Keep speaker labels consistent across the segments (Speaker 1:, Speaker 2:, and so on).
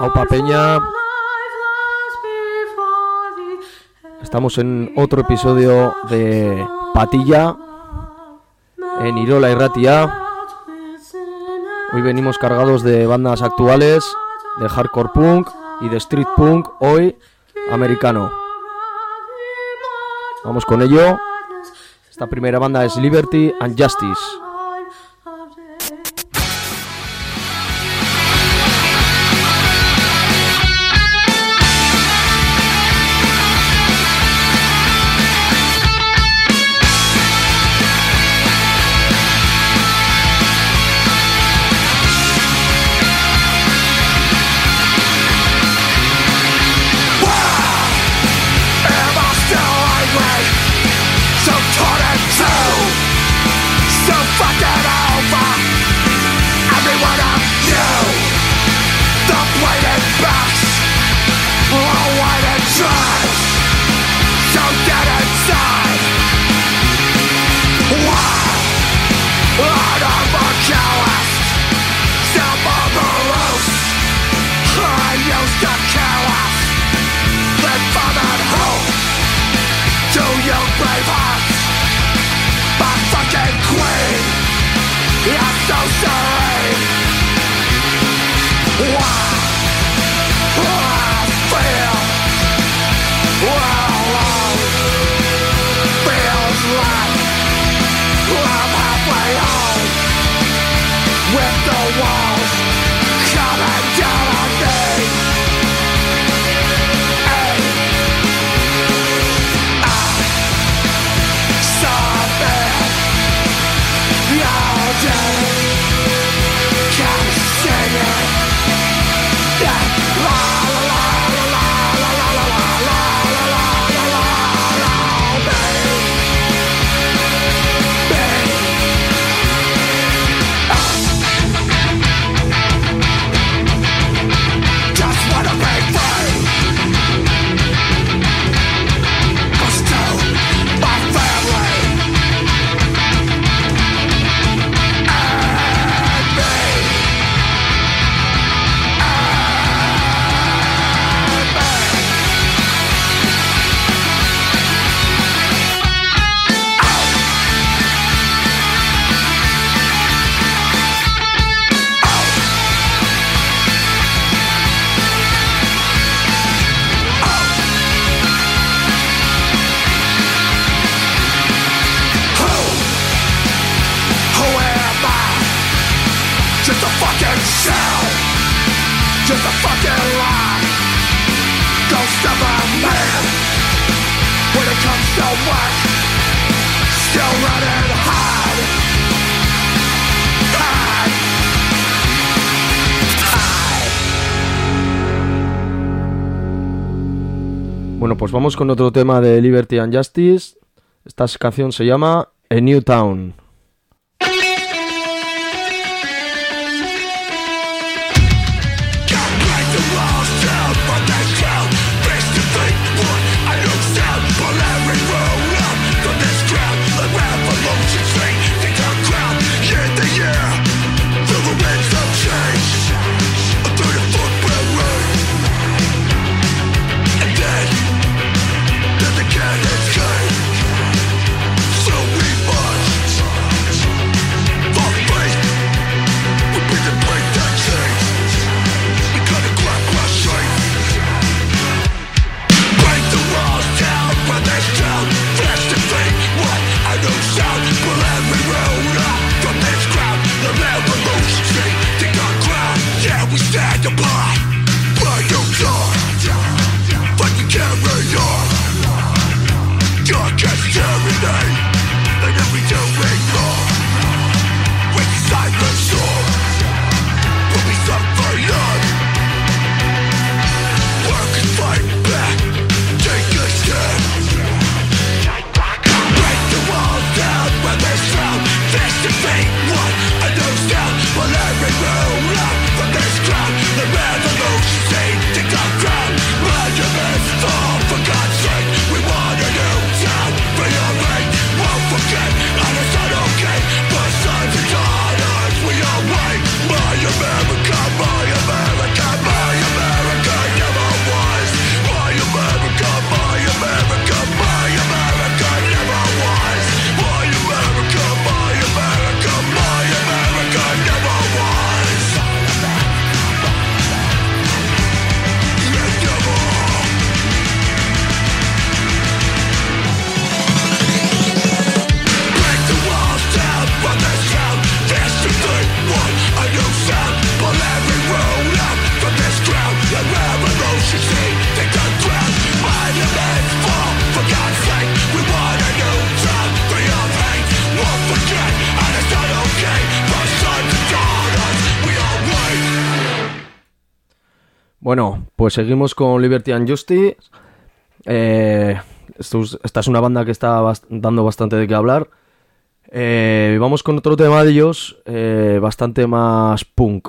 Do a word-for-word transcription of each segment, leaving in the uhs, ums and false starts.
Speaker 1: Aupa Peña. Estamos en otro episodio de Patilla en Irola Irratia. Hoy venimos cargados de bandas actuales, de hardcore punk y de street punk, hoy americano. Vamos con ello. Esta primera banda es Liberty and Justice. Bueno, pues vamos con otro tema de Liberty and Justice. Esta canción se llama A New Town.
Speaker 2: So we must
Speaker 1: Bueno, pues seguimos con Liberty and Justice. Eh, esto es, esta es una banda que está bast- dando bastante de qué hablar. Eh, vamos con otro tema de ellos, eh, bastante más punk.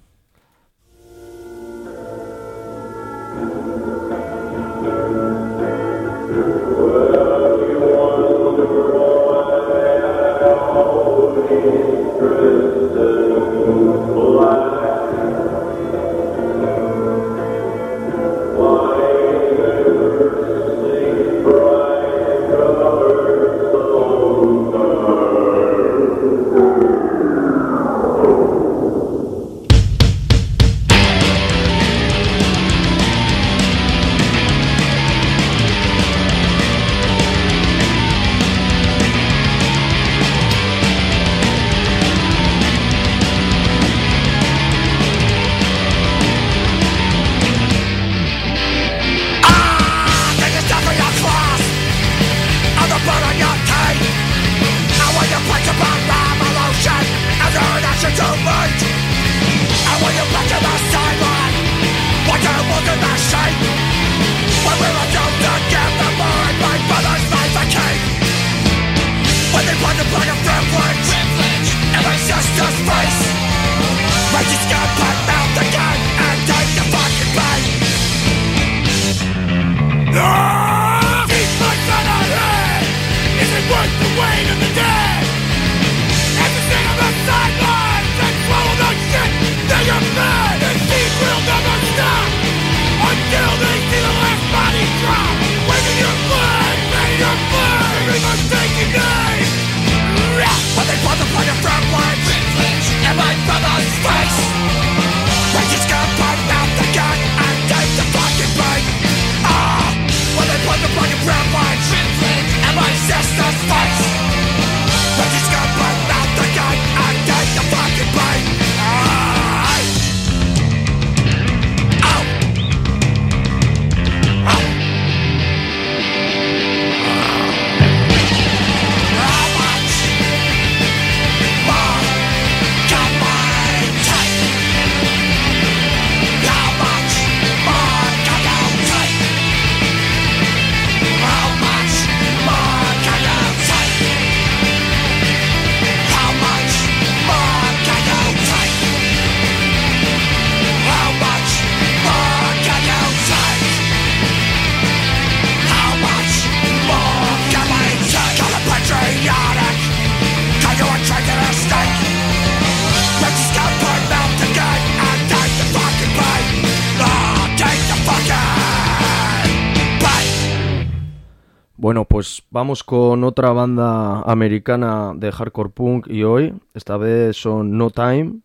Speaker 1: Bueno, pues vamos con otra banda americana de hardcore punk y hoy, esta vez son No Time,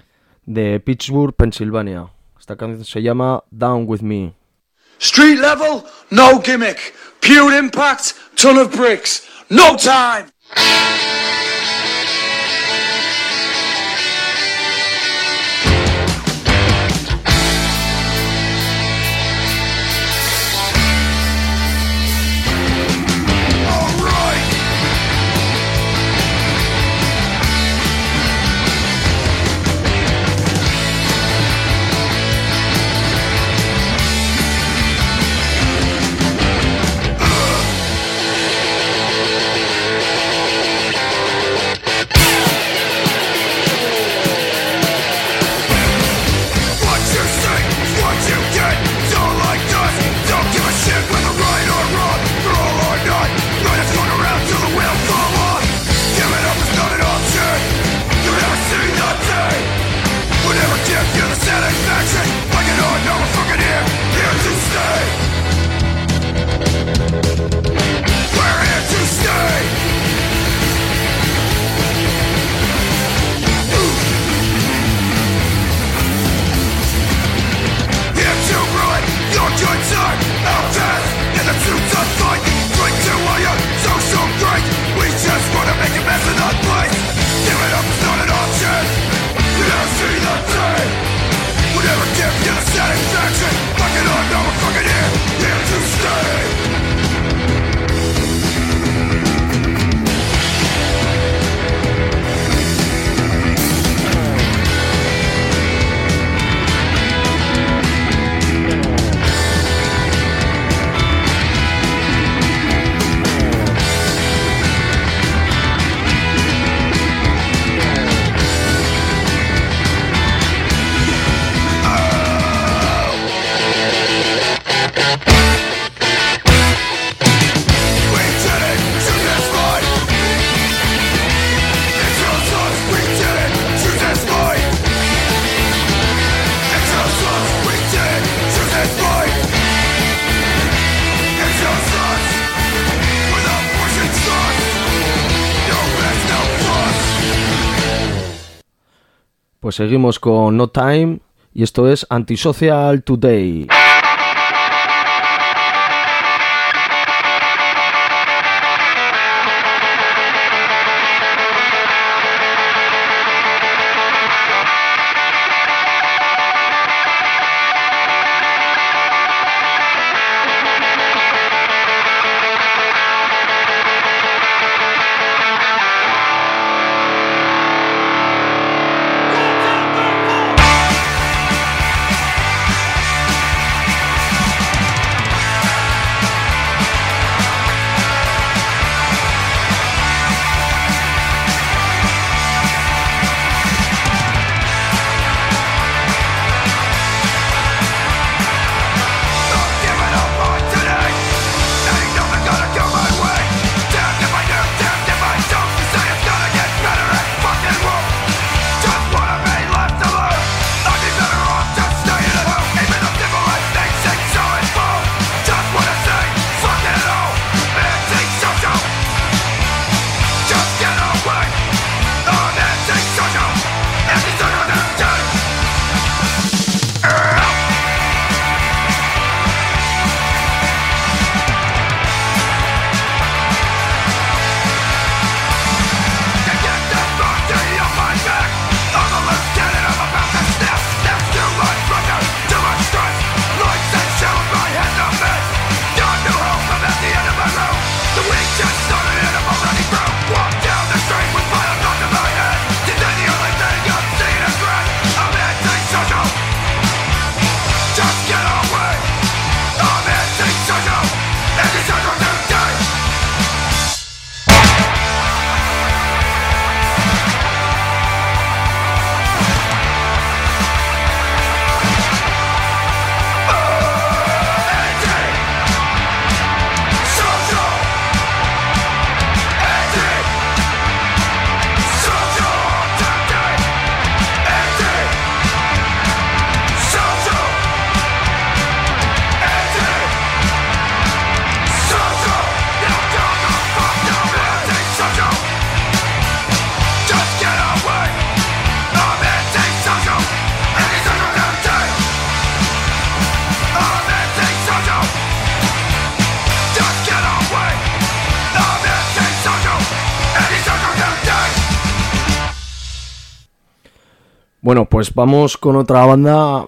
Speaker 1: de Pittsburgh, Pensilvania. Esta canción se llama Down With Me.
Speaker 2: Street level, no gimmick. Pure impact, ton of bricks. No time!
Speaker 1: Pues seguimos con No Time y esto es Antisocial Today. Bueno, pues vamos con otra banda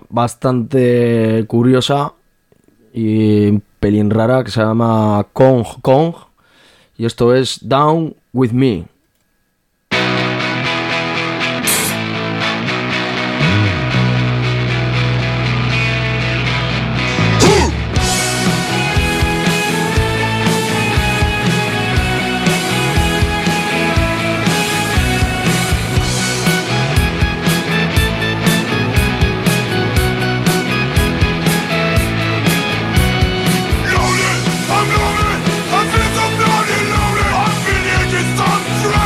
Speaker 1: bastante curiosa y un pelín rara que se llama Kong Kong y esto es Down With Me.
Speaker 3: I'm lonely, I feel so bloody lonely. I feel it is so strong.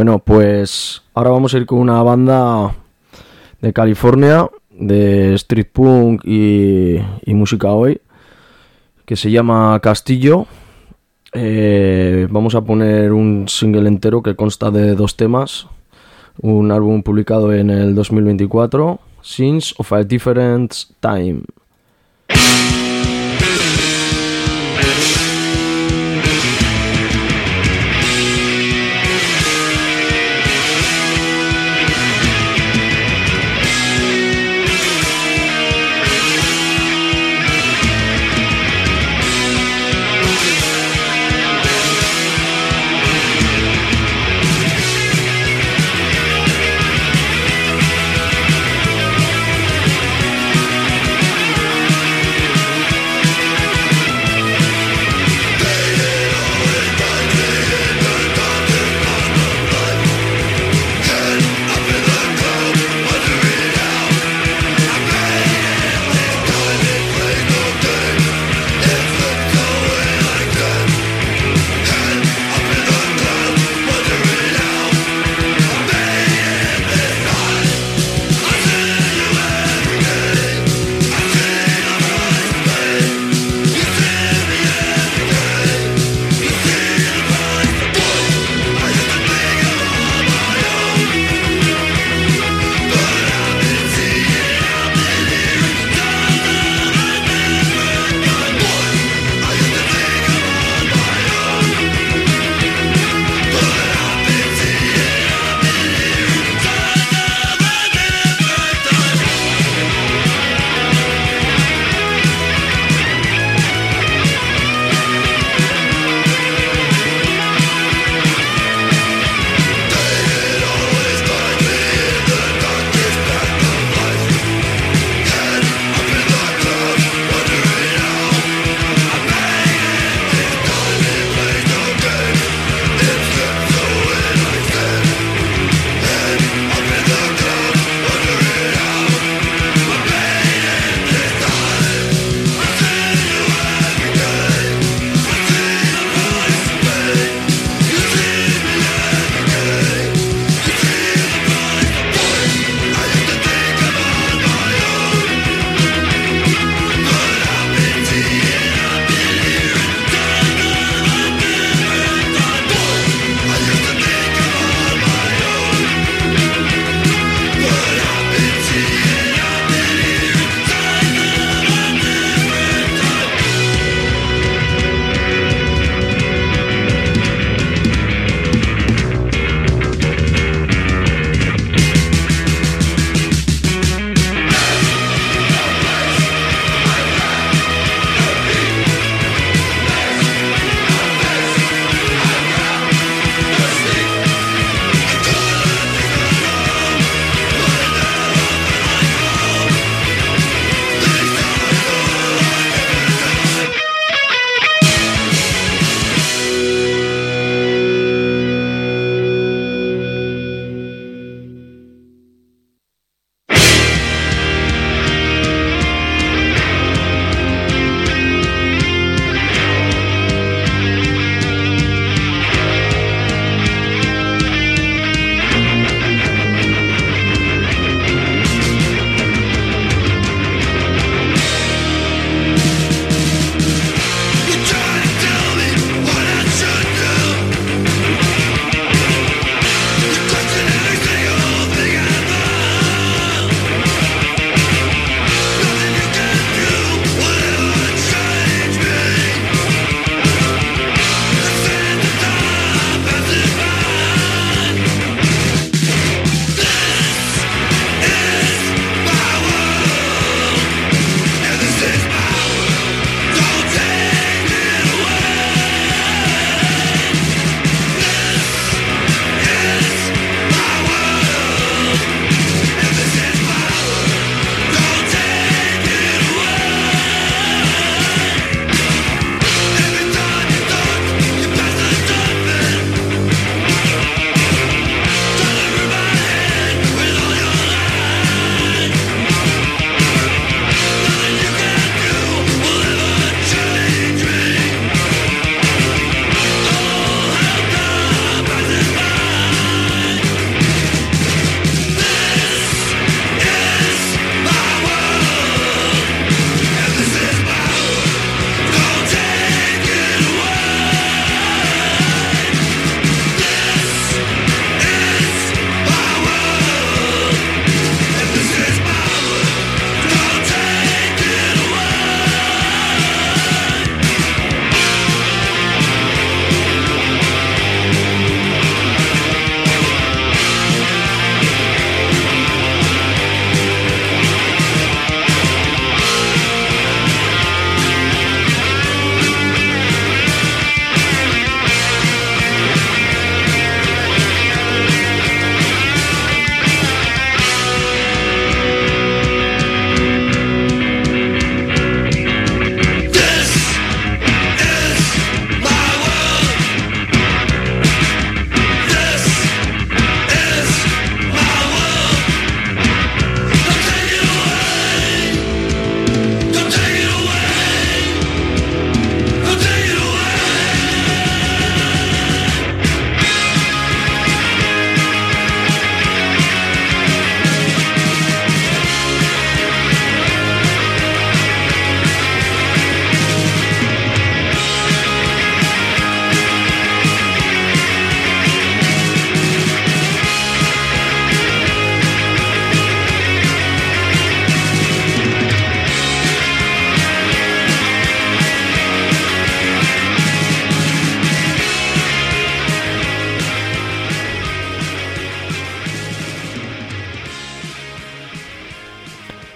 Speaker 1: Bueno, pues ahora vamos a ir con una banda de California, de street punk y, y música hoy, que se llama Castillo. Eh, vamos a poner un single entero que consta de dos temas, un álbum publicado en el dos mil veinticuatro, Sins of a Different Time.
Speaker 3: We'll be right back.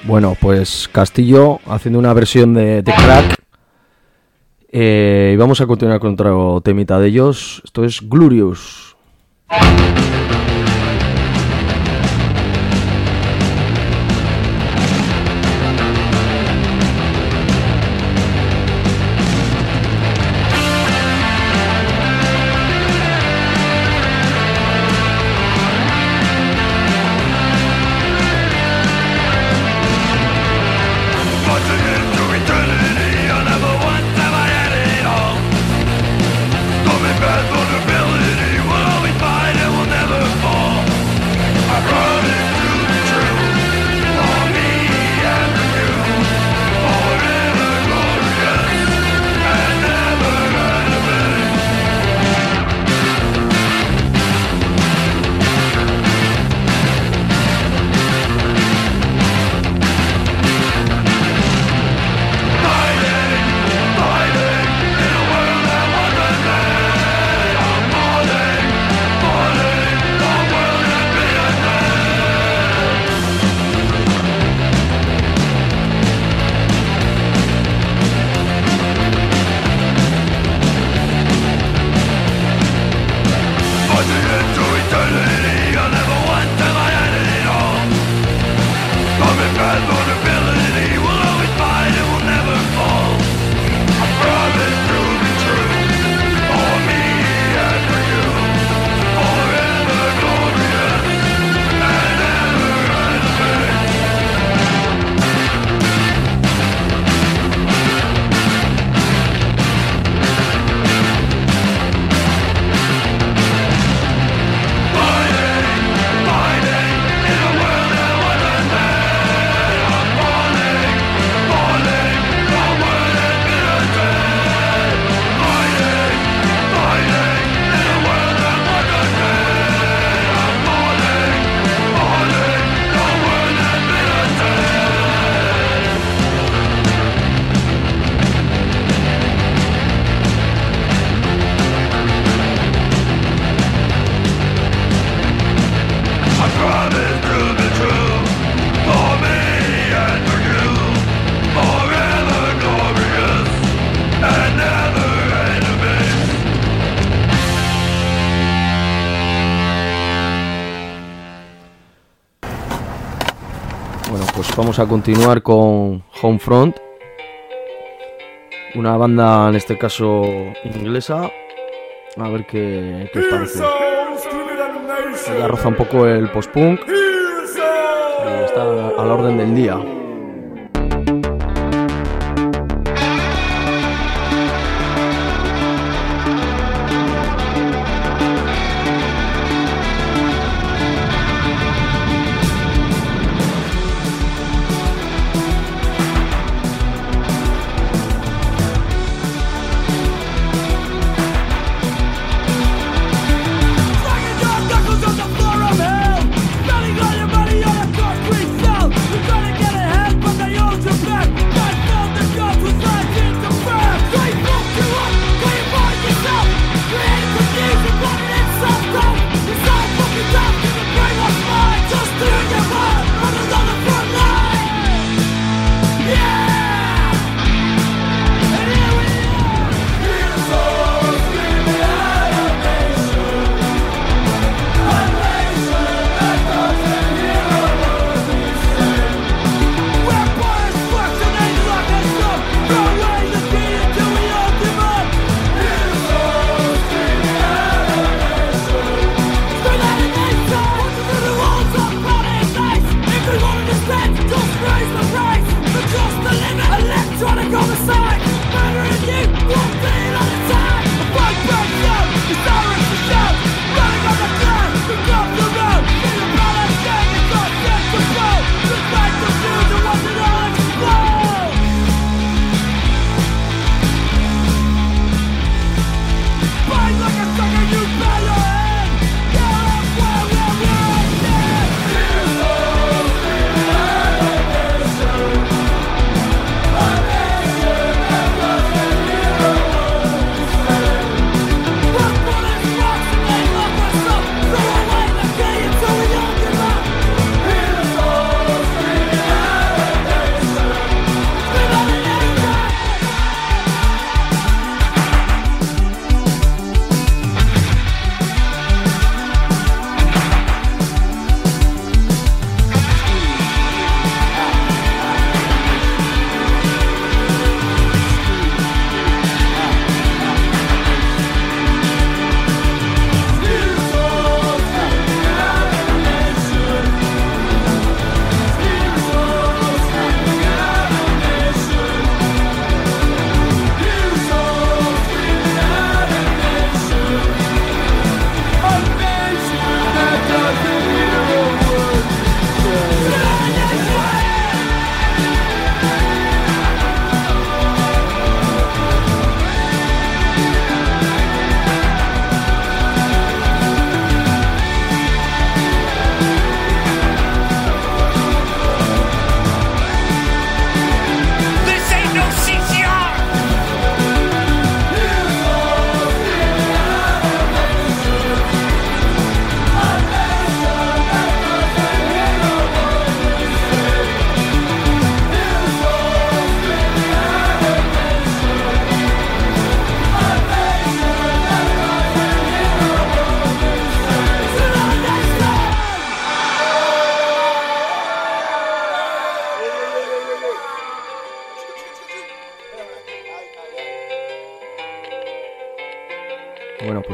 Speaker 1: Bueno, pues Castillo haciendo una versión de, de Crack. Eh, y vamos a continuar con otro temita de ellos. Esto es Glorious. Vamos a continuar con Homefront, una banda en este caso inglesa, a ver qué, qué os parece. Ya roza un poco el post-punk y está a la orden del día.
Speaker 3: Running on your money on a concrete cell. You're gonna get it.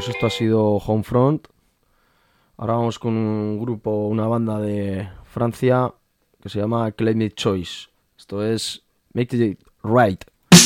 Speaker 1: pues esto ha sido Homefront. Ahora vamos con un grupo, una banda de Francia que se llama Climate Choice. Esto es Make It Right.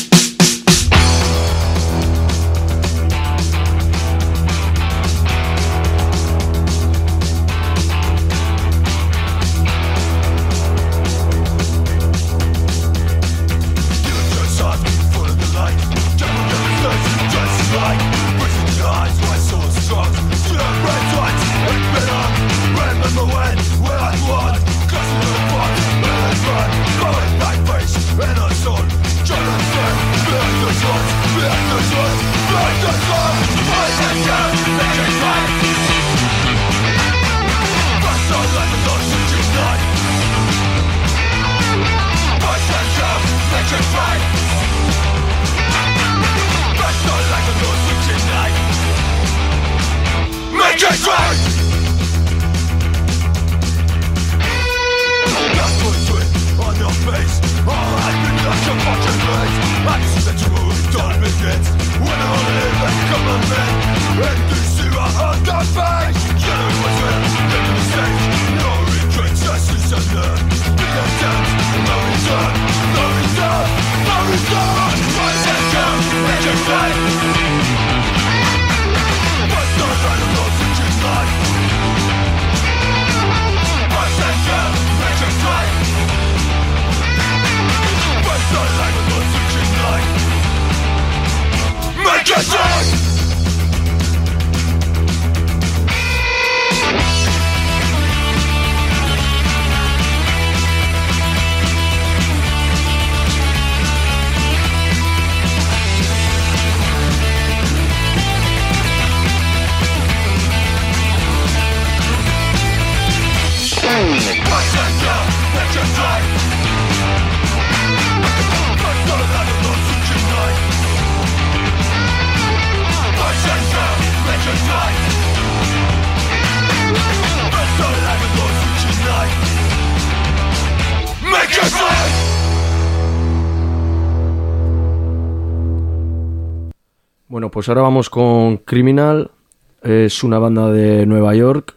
Speaker 1: Bueno, pues ahora vamos con Criminal. Es una banda de Nueva York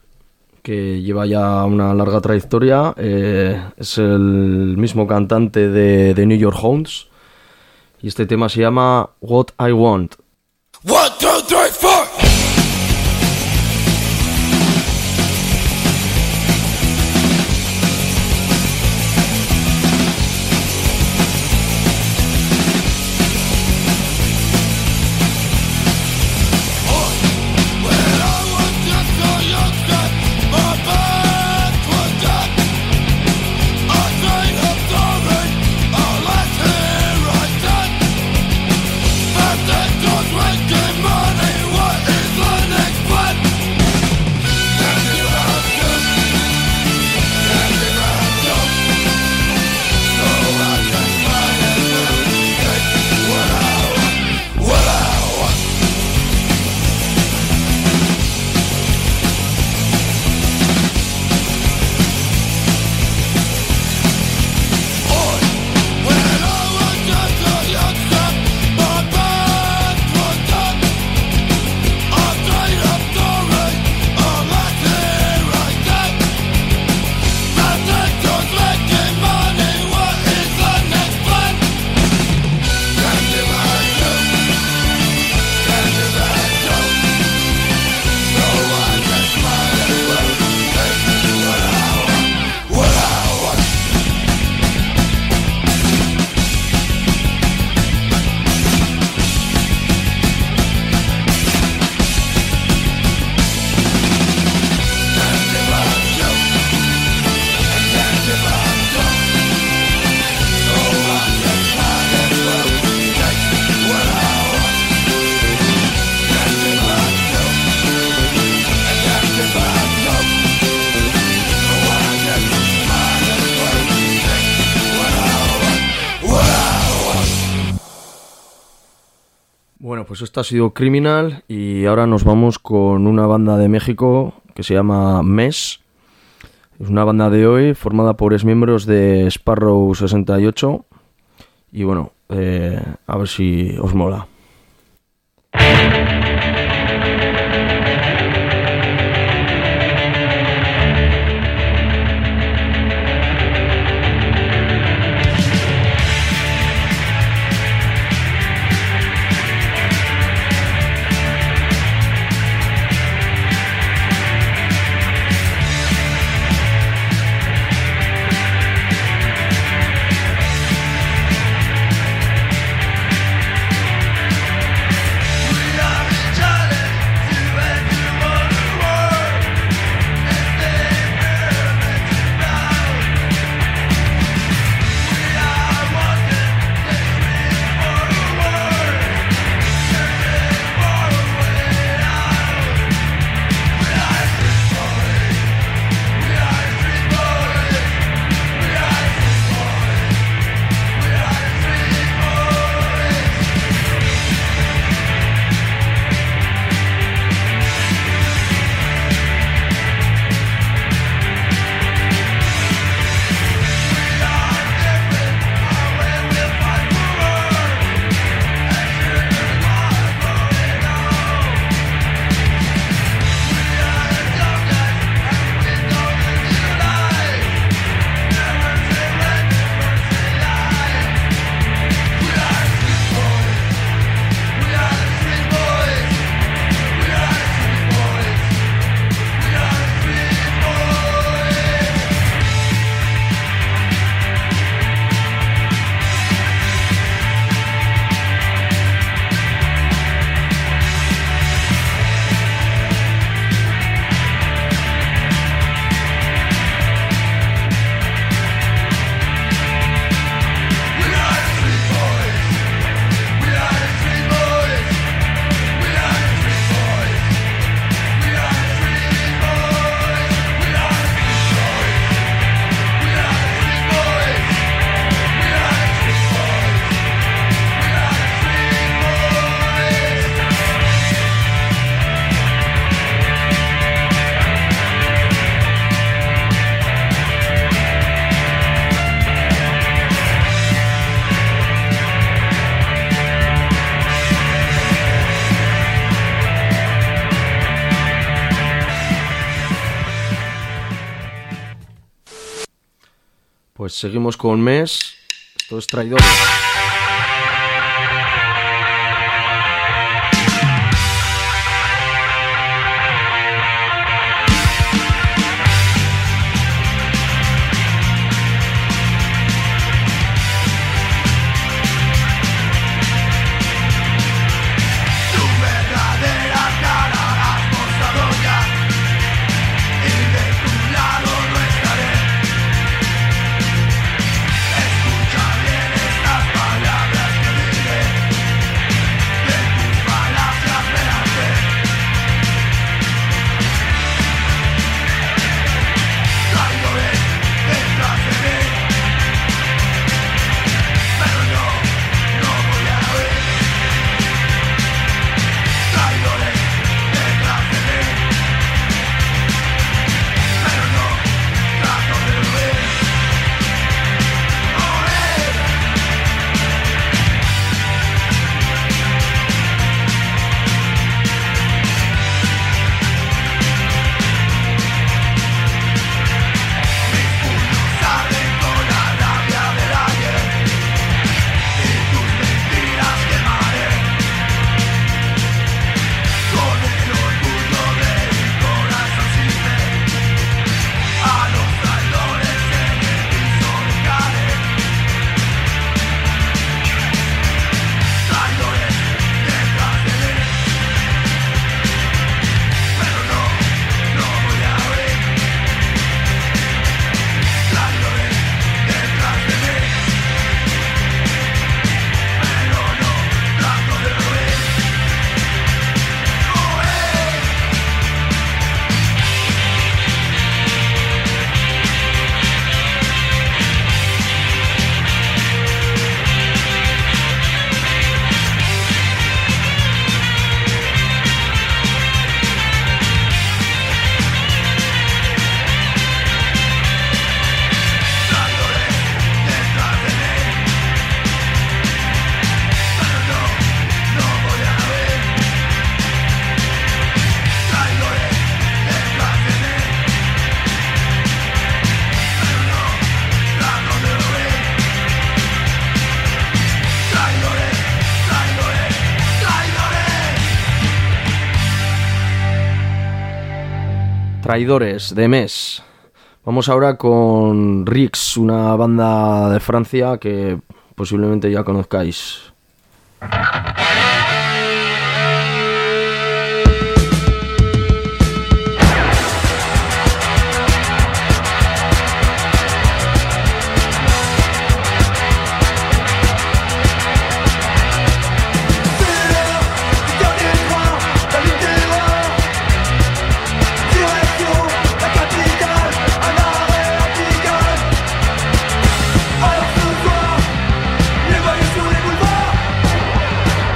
Speaker 1: que lleva ya una larga trayectoria. Eh, es el mismo cantante de, de New York Hounds. Y este tema se llama What I Want.
Speaker 3: One, two, three, four.
Speaker 1: Bueno, pues esto ha sido Criminal y ahora nos vamos con una banda de México que se llama Mesh. Es una banda de hoy formada por exmiembros de Sparrow sesenta y ocho y bueno, eh, a ver si os mola. Pues seguimos con Mes. Esto es Traidores. Traidores, de Mes. Vamos ahora con Rix, una banda de Francia que posiblemente ya conozcáis.
Speaker 4: Alors ce soir, les voyous sur les boulevards.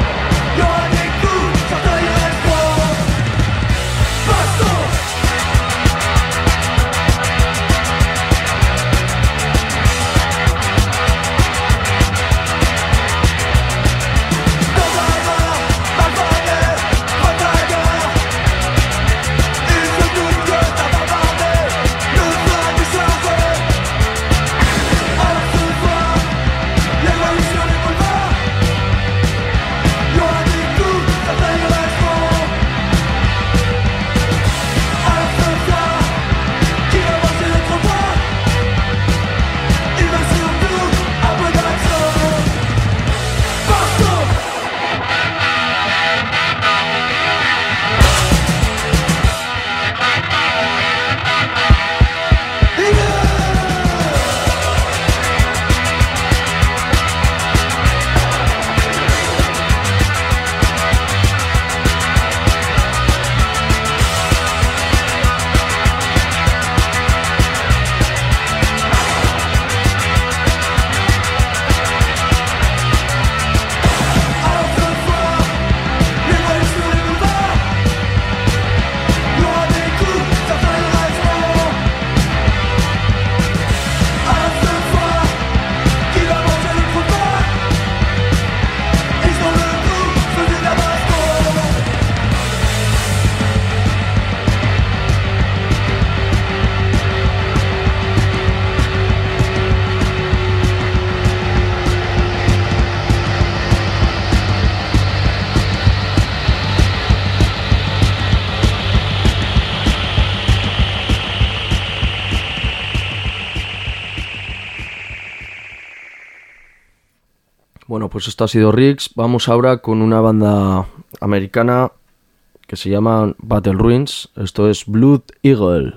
Speaker 1: Bueno, pues esto ha sido Riggs. Vamos ahora con una banda americana que se llama Battle Ruins. Esto es Blood Eagle.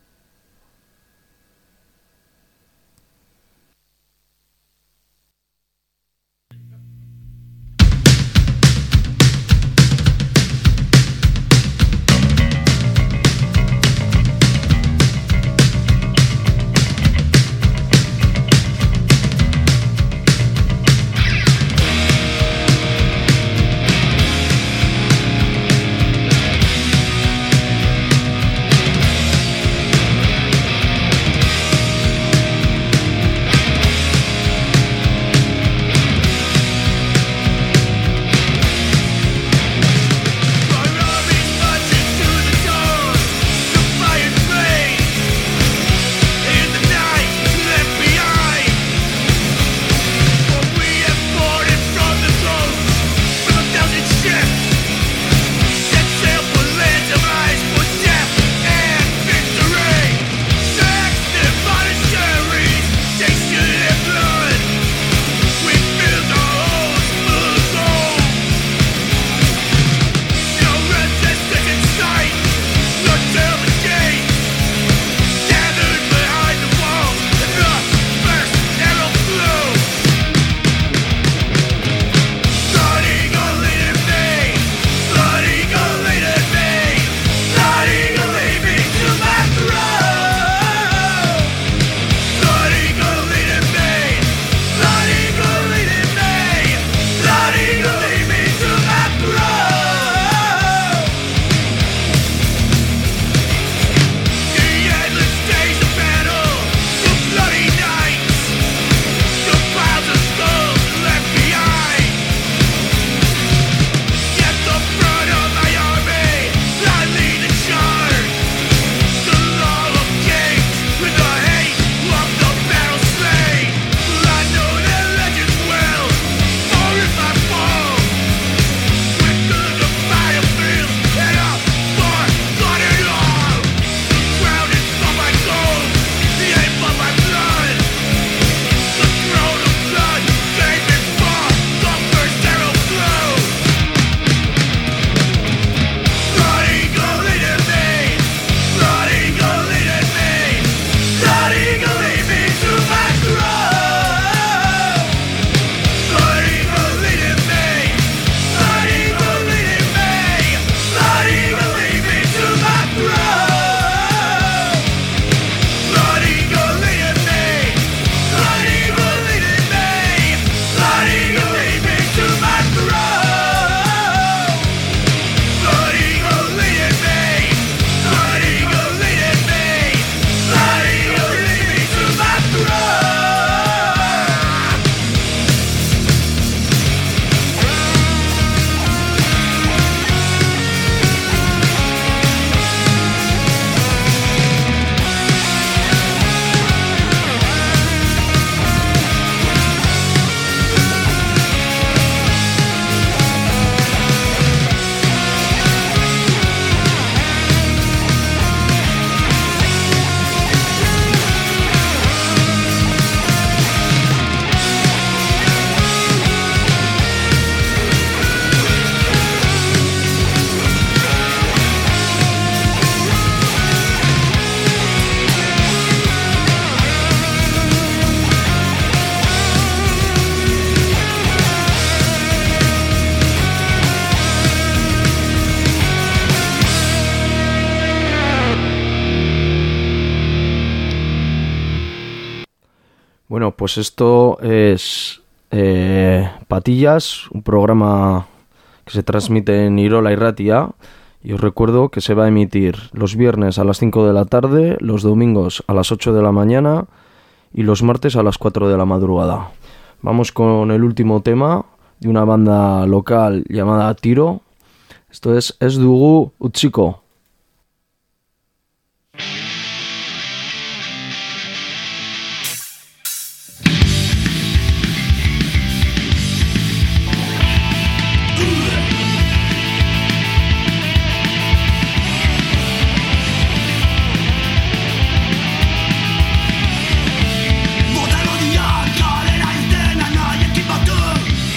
Speaker 1: Bueno, pues esto es eh, Patillas, un programa que se transmite en Irola Irratia, y os recuerdo que se va a emitir los viernes a las cinco de la tarde, los domingos a las ocho de la mañana y los martes a las cuatro de la madrugada. Vamos con el último tema de una banda local llamada Tiro. Esto es Ez Dugu Utziko.
Speaker 4: Bota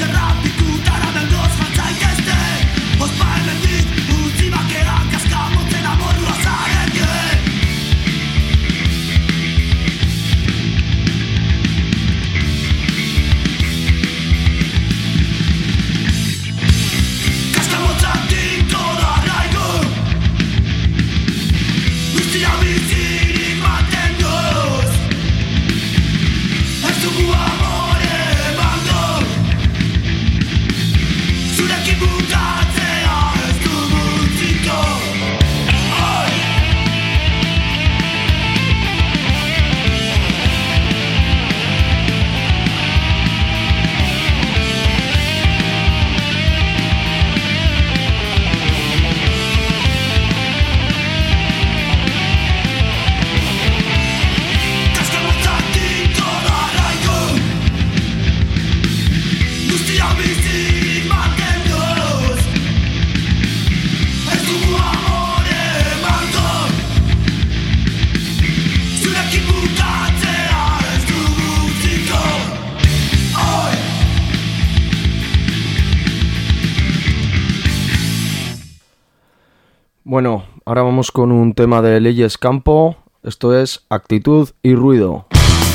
Speaker 1: Bueno, ahora vamos con un tema de Leyes Campo. Esto es Actitud y Ruido.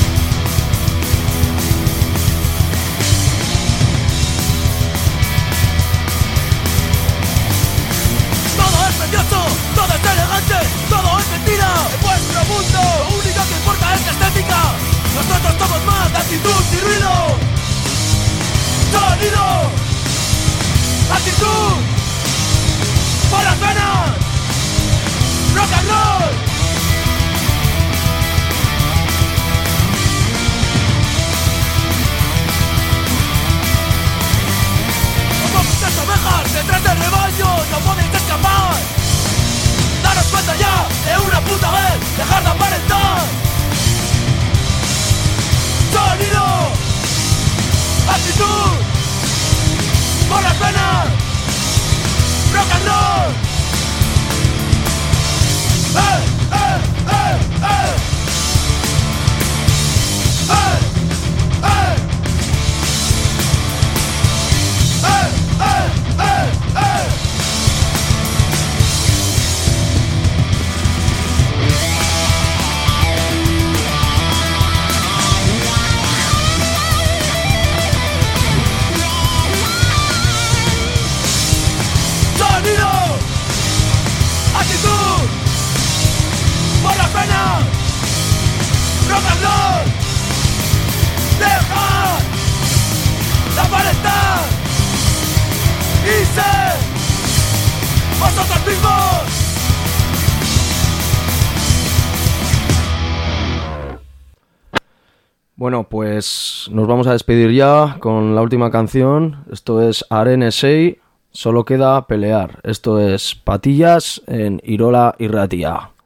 Speaker 3: Todo es precioso, todo es elegante, todo es mentira. En vuestro mundo, lo único que importa es la estética. Nosotros somos más de actitud y ruido. Sonido, actitud, por las venas, rock and roll. Como muchas ovejas detrás del rebaño, no podéis escapar. Daros cuenta ya, de una puta vez, dejar de aparentar. Sonido, actitud, por las venas, rock and roll. ¡Eh, eh, eh, eh! ¡Eh, eh! ¡Eh, eh, eh, eh! ¡Sonido! ¡Actitud! ¡Por las venas! ¡Rock and roll! ¡Dejar de aparentar! ¡Y ser vosotros mismos!
Speaker 1: Bueno, pues nos vamos a despedir ya con la última canción. Esto es Arenesei, solo queda pelear. Esto es Patillas en Irola Irratia.